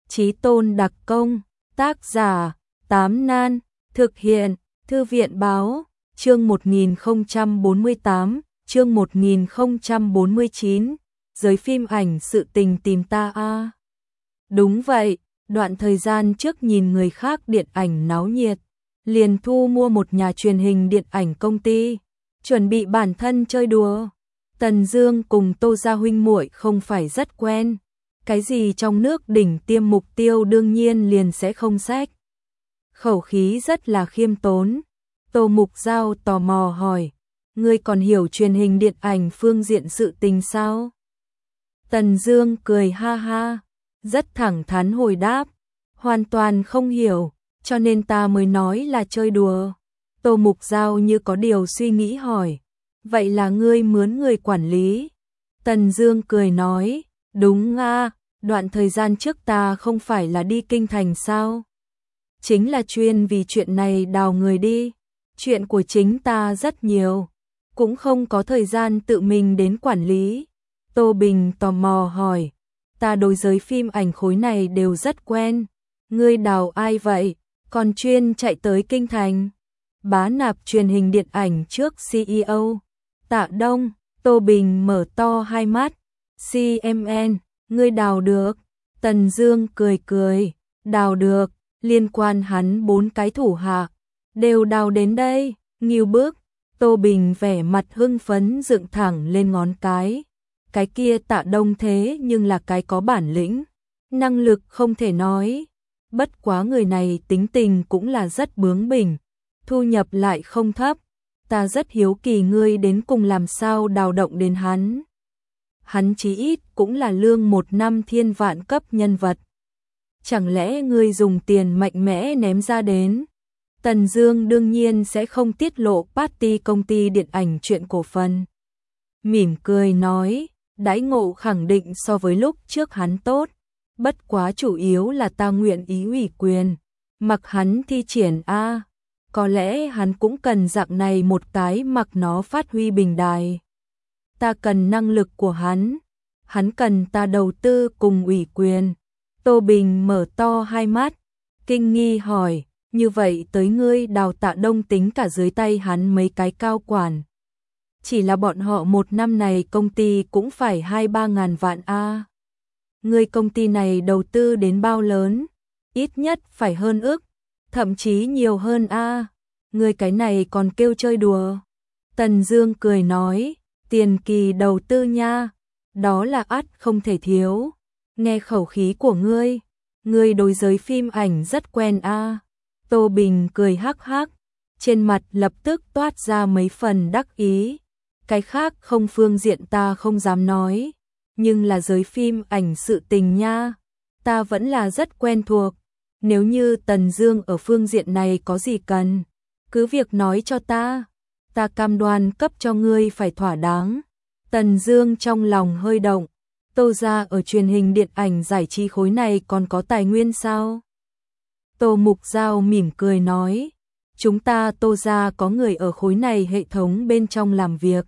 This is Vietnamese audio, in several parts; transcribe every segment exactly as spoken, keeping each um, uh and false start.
Chí Tôn đặc công, tác giả, Tám Nan, thực hiện, Thư viện báo, chương một nghìn không trăm bốn mươi tám, chương một nghìn không trăm bốn mươi chín, giới phim ảnh sự tình tìm ta a. À. Đúng vậy, đoạn thời gian trước nhìn người khác điện ảnh náo nhiệt, liền thu mua một nhà truyền hình điện ảnh công ty, chuẩn bị bản thân chơi đùa. Tần Dương cùng Tô Gia huynh muội không phải rất quen, cái gì trong nước đỉnh tiêm mục tiêu đương nhiên liền sẽ không xách. Khẩu khí rất là khiêm tốn. Tô Mục Giao tò mò hỏi, ngươi còn hiểu truyền hình điện ảnh phương diện sự tình sao? Tần Dương cười ha ha, rất thẳng thắn hồi đáp, hoàn toàn không hiểu, cho nên ta mới nói là chơi đùa. Tô Mục Giao như có điều suy nghĩ hỏi, vậy là ngươi mướn người quản lý? Tần Dương cười nói, đúng a, đoạn thời gian trước ta không phải là đi kinh thành sao? Chính là chuyên vì chuyện này đào người đi. Chuyện của chính ta rất nhiều, cũng không có thời gian tự mình đến quản lý. Tô Bình tò mò hỏi, ta đối giới phim ảnh khối này đều rất quen, ngươi đào ai vậy, còn chuyên chạy tới kinh thành? Bá Nạp truyền hình điện ảnh trước xê e ô, Tạ Đông. Tô Bình mở to hai mắt, xê em en, ngươi đào được? Tần Dương cười cười, đào được, liên quan hắn bốn cái thủ hạ đều đào đến đây, nghiêu bức. Tô Bình vẻ mặt hưng phấn dựng thẳng lên ngón cái. Cái kia Tạ Đông thế nhưng là cái có bản lĩnh, năng lực không thể nói. Bất quá người này tính tình cũng là rất bướng bỉnh, thu nhập lại không thấp. Ta rất hiếu kỳ ngươi đến cùng làm sao đào động đến hắn. Hắn chí ít cũng là lương một năm thiên vạn cấp nhân vật. Chẳng lẽ ngươi dùng tiền mạnh mẽ ném ra đến? Tần Dương đương nhiên sẽ không tiết lộ party công ty điện ảnh chuyện cổ phần. Mỉm cười nói, đãi ngộ khẳng định so với lúc trước hắn tốt, bất quá chủ yếu là ta nguyện ý ủy quyền, mặc hắn thi triển a. À. Có lẽ hắn cũng cần dạng này một cái mặc nó phát huy bình đài. Ta cần năng lực của hắn, hắn cần ta đầu tư cùng ủy quyền. Tô Bình mở to hai mắt, kinh nghi hỏi, như vậy tới ngươi đào Tạ Đông tính cả dưới tay hắn mấy cái cao quản. Chỉ là bọn họ một năm này công ty cũng phải hai ba ngàn vạn a. À. Ngươi công ty này đầu tư đến bao lớn? Ít nhất phải hơn ức, thậm chí nhiều hơn a. À. Ngươi cái này còn kêu chơi đùa. Tần Dương cười nói, tiền kỳ đầu tư nha, đó là ắt không thể thiếu. Nghe khẩu khí của ngươi, ngươi đối giới phim ảnh rất quen a. À. Tô Bình cười hắc hắc, trên mặt lập tức toát ra mấy phần đắc ý. Cái khác không phương diện ta không dám nói, nhưng là giới phim ảnh sự tình nha, ta vẫn là rất quen thuộc. Nếu như Tần Dương ở phương diện này có gì cần, cứ việc nói cho ta, ta cam đoan cấp cho ngươi phải thỏa đáng. Tần Dương trong lòng hơi động, Tô gia ở truyền hình điện ảnh giải trí khối này còn có tài nguyên sao? Tô Mục Giao mỉm cười nói, chúng ta Tô gia có người ở khối này hệ thống bên trong làm việc,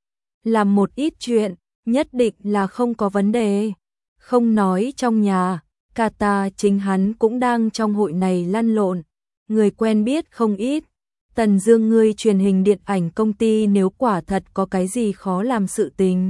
làm một ít chuyện, nhất định là không có vấn đề. Không nói trong nhà, cả ta chính hắn cũng đang trong hội này lăn lộn, người quen biết không ít. Tần Dương ngươi truyền hình điện ảnh công ty nếu quả thật có cái gì khó làm sự tình,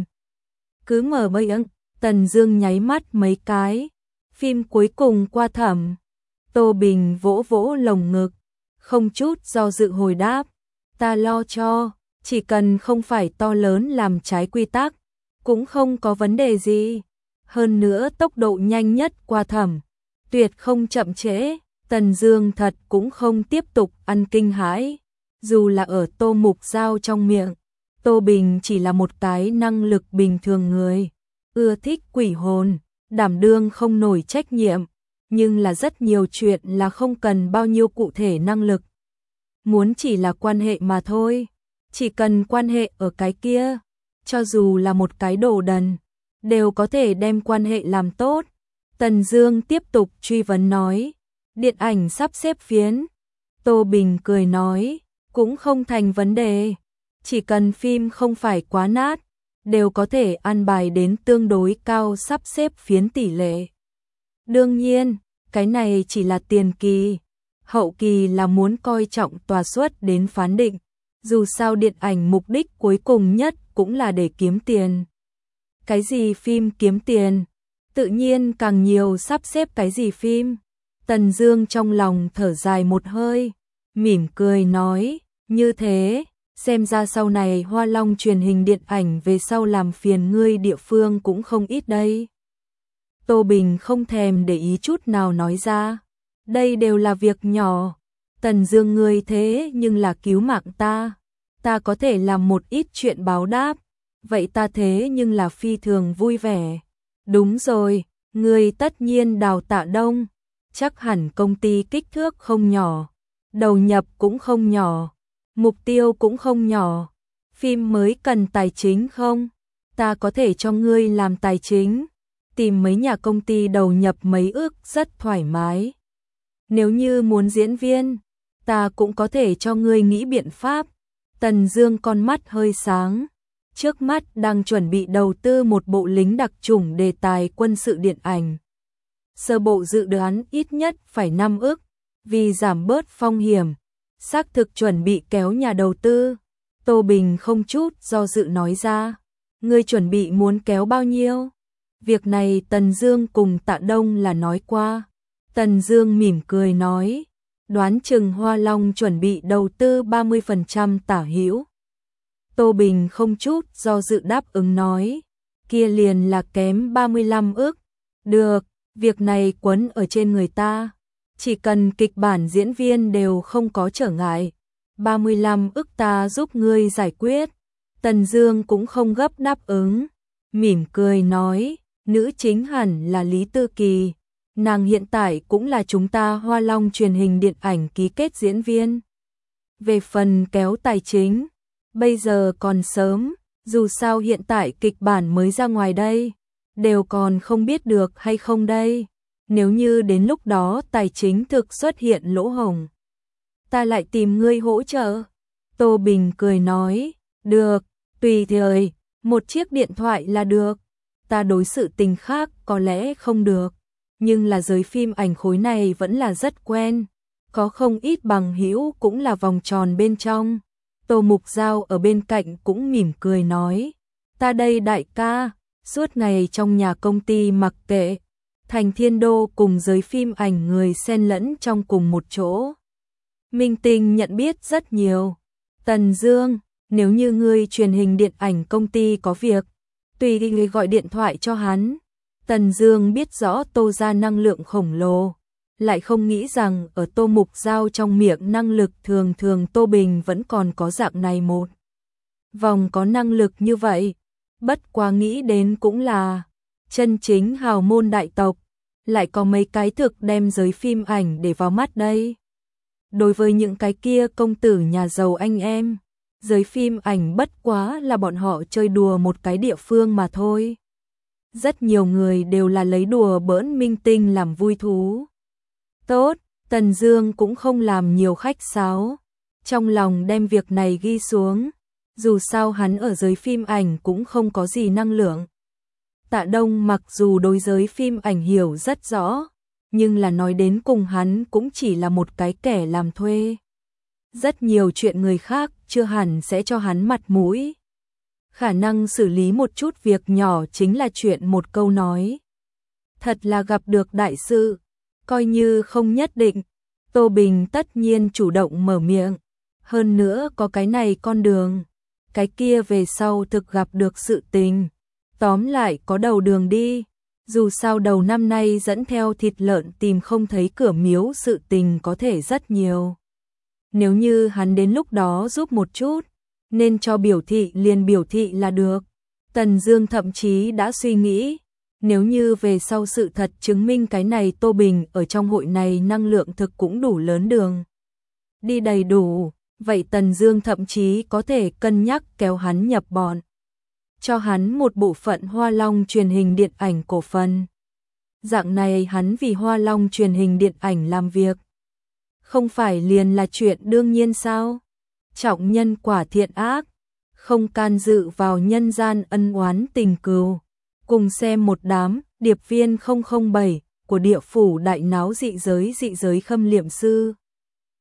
cứ mở bấy ưng. Tần Dương nháy mắt mấy cái, phim cuối cùng qua thẩm. Tô Bình vỗ vỗ lồng ngực, không chút do dự hồi đáp, ta lo cho, chỉ cần không phải to lớn làm trái quy tắc, cũng không có vấn đề gì. Hơn nữa tốc độ nhanh nhất qua thẩm, tuyệt không chậm trễ. Tần Dương thật cũng không tiếp tục ăn kinh hãi, dù là ở Tô Mục Giao trong miệng, Tô Bình chỉ là một cái năng lực bình thường người, ưa thích quỷ hồn, đảm đương không nổi trách nhiệm, nhưng là rất nhiều chuyện là không cần bao nhiêu cụ thể năng lực. Muốn chỉ là quan hệ mà thôi, chỉ cần quan hệ ở cái kia, cho dù là một cái đồ đần, đều có thể đem quan hệ làm tốt. Tần Dương tiếp tục truy vấn nói, điện ảnh sắp xếp phiến. Tô Bình cười nói, cũng không thành vấn đề, chỉ cần phim không phải quá nát, đều có thể ăn bài đến tương đối cao sắp xếp phiến tỷ lệ. Đương nhiên, Cái này chỉ là tiền kỳ, hậu kỳ là muốn coi trọng tòa suất đến phán định. Dù sao điện ảnh mục đích cuối cùng nhất cũng là để kiếm tiền. Cái gì phim kiếm tiền? Tự nhiên càng nhiều sắp xếp cái gì phim. Tần Dương trong lòng thở dài một hơi, mỉm cười nói, như thế, xem ra sau này Hoa Long truyền hình điện ảnh về sau làm phiền ngươi địa phương cũng không ít đây. Tô Bình không thèm để ý chút nào nói ra, đây đều là việc nhỏ. Tần Dương ngươi thế nhưng là cứu mạng ta, ta có thể làm một ít chuyện báo đáp, vậy ta thế nhưng là phi thường vui vẻ. Đúng rồi, ngươi tất nhiên đào Tạ Đông, chắc hẳn công ty kích thước không nhỏ, đầu nhập cũng không nhỏ, mục tiêu cũng không nhỏ. Phim mới cần tài chính không? Ta có thể cho ngươi làm tài chính, tìm mấy nhà công ty đầu nhập mấy ước rất thoải mái. Nếu như muốn diễn viên, ta cũng có thể cho ngươi nghĩ biện pháp. Tần Dương con mắt hơi sáng, trước mắt đang chuẩn bị đầu tư một bộ lính đặc chủng đề tài quân sự điện ảnh. Sơ bộ dự đoán ít nhất phải năm ức, vì giảm bớt phong hiểm, xác thực chuẩn bị kéo nhà đầu tư. Tô Bình không chút do dự nói ra, ngươi chuẩn bị muốn kéo bao nhiêu? Việc này Tần Dương cùng Tạ Đông là nói qua. Tần Dương mỉm cười nói, đoán chừng Hoa Long chuẩn bị đầu tư ba mươi phần trăm tả hữu. Tô Bình không chút do dự đáp ứng nói, kia liền là kém ba mươi lăm ức. Được, việc này quấn ở trên người ta, chỉ cần kịch bản diễn viên đều không có trở ngại, ba mươi lăm ức ta giúp ngươi giải quyết. Tần Dương cũng không gấp đáp ứng, mỉm cười nói, nữ chính hẳn là Lý Tư Kỳ, nàng hiện tại cũng là chúng ta Hoa Long truyền hình điện ảnh ký kết diễn viên. Về phần kéo tài chính, bây giờ còn sớm, dù sao hiện tại kịch bản mới ra ngoài đây, đều còn không biết được hay không đây. Nếu như đến lúc đó tài chính thực xuất hiện lỗ hổng, ta lại tìm ngươi hỗ trợ. Tô Bình cười nói, được, tùy thời, một chiếc điện thoại là được. Ta đối sự tình khác có lẽ không được, nhưng là giới phim ảnh khối này vẫn là rất quen, có không ít bằng hữu cũng là vòng tròn bên trong. Tô Mục Giao ở bên cạnh cũng mỉm cười nói, ta đây đại ca, suốt ngày trong nhà công ty mặc kệ, thành thiên đô cùng giới phim ảnh người xen lẫn trong cùng một chỗ. Minh Tinh nhận biết rất nhiều. Tần Dương, nếu như ngươi truyền hình điện ảnh công ty có việc, tùy đi người gọi điện thoại cho hắn. Tần Dương biết rõ Tô gia năng lượng khổng lồ, lại không nghĩ rằng ở Tô Mục Giao trong miệng năng lực thường thường Tô Bình vẫn còn có dạng này một vòng có năng lực như vậy. Bất quá nghĩ đến cũng là chân chính hào môn đại tộc, lại có mấy cái thực đem giới phim ảnh để vào mắt đây. Đối với những cái kia công tử nhà giàu anh em, giới phim ảnh bất quá là bọn họ chơi đùa một cái địa phương mà thôi. Rất nhiều người đều là lấy đùa bỡn Minh Tinh làm vui thú. Tốt, Tần Dương cũng không làm nhiều khách sáo, trong lòng đem việc này ghi xuống. Dù sao hắn ở giới phim ảnh cũng không có gì năng lượng. Tạ Đông mặc dù đối giới phim ảnh hiểu rất rõ, nhưng là nói đến cùng hắn cũng chỉ là một cái kẻ làm thuê. Rất nhiều chuyện người khác chưa hẳn sẽ cho hắn mặt mũi. Khả năng xử lý một chút việc nhỏ chính là chuyện một câu nói. Thật là gặp được đại sự, coi như không nhất định. Tô Bình tất nhiên chủ động mở miệng, hơn nữa có cái này con đường, cái kia về sau thực gặp được sự tình. Tóm lại có đầu đường đi, dù sao đầu năm nay dẫn theo thịt lợn tìm không thấy cửa miếu sự tình có thể rất nhiều. Nếu như hắn đến lúc đó giúp một chút, nên cho biểu thị liền biểu thị là được. Tần Dương thậm chí đã suy nghĩ, nếu như về sau sự thật chứng minh cái này Tô Bình ở trong hội này năng lượng thực cũng đủ lớn đường đi đầy đủ, vậy Tần Dương thậm chí có thể cân nhắc kéo hắn nhập bọn, cho hắn một bộ phận Hoa Long truyền hình điện ảnh cổ phần. Dạng này hắn vì Hoa Long truyền hình điện ảnh làm việc, không phải liền là chuyện đương nhiên sao? Trọng nhân quả thiện ác, không can dự vào nhân gian ân oán tình cừu. Cùng xem một đám điệp viên không không bảy, của địa phủ đại náo dị giới dị giới khâm liệm sư.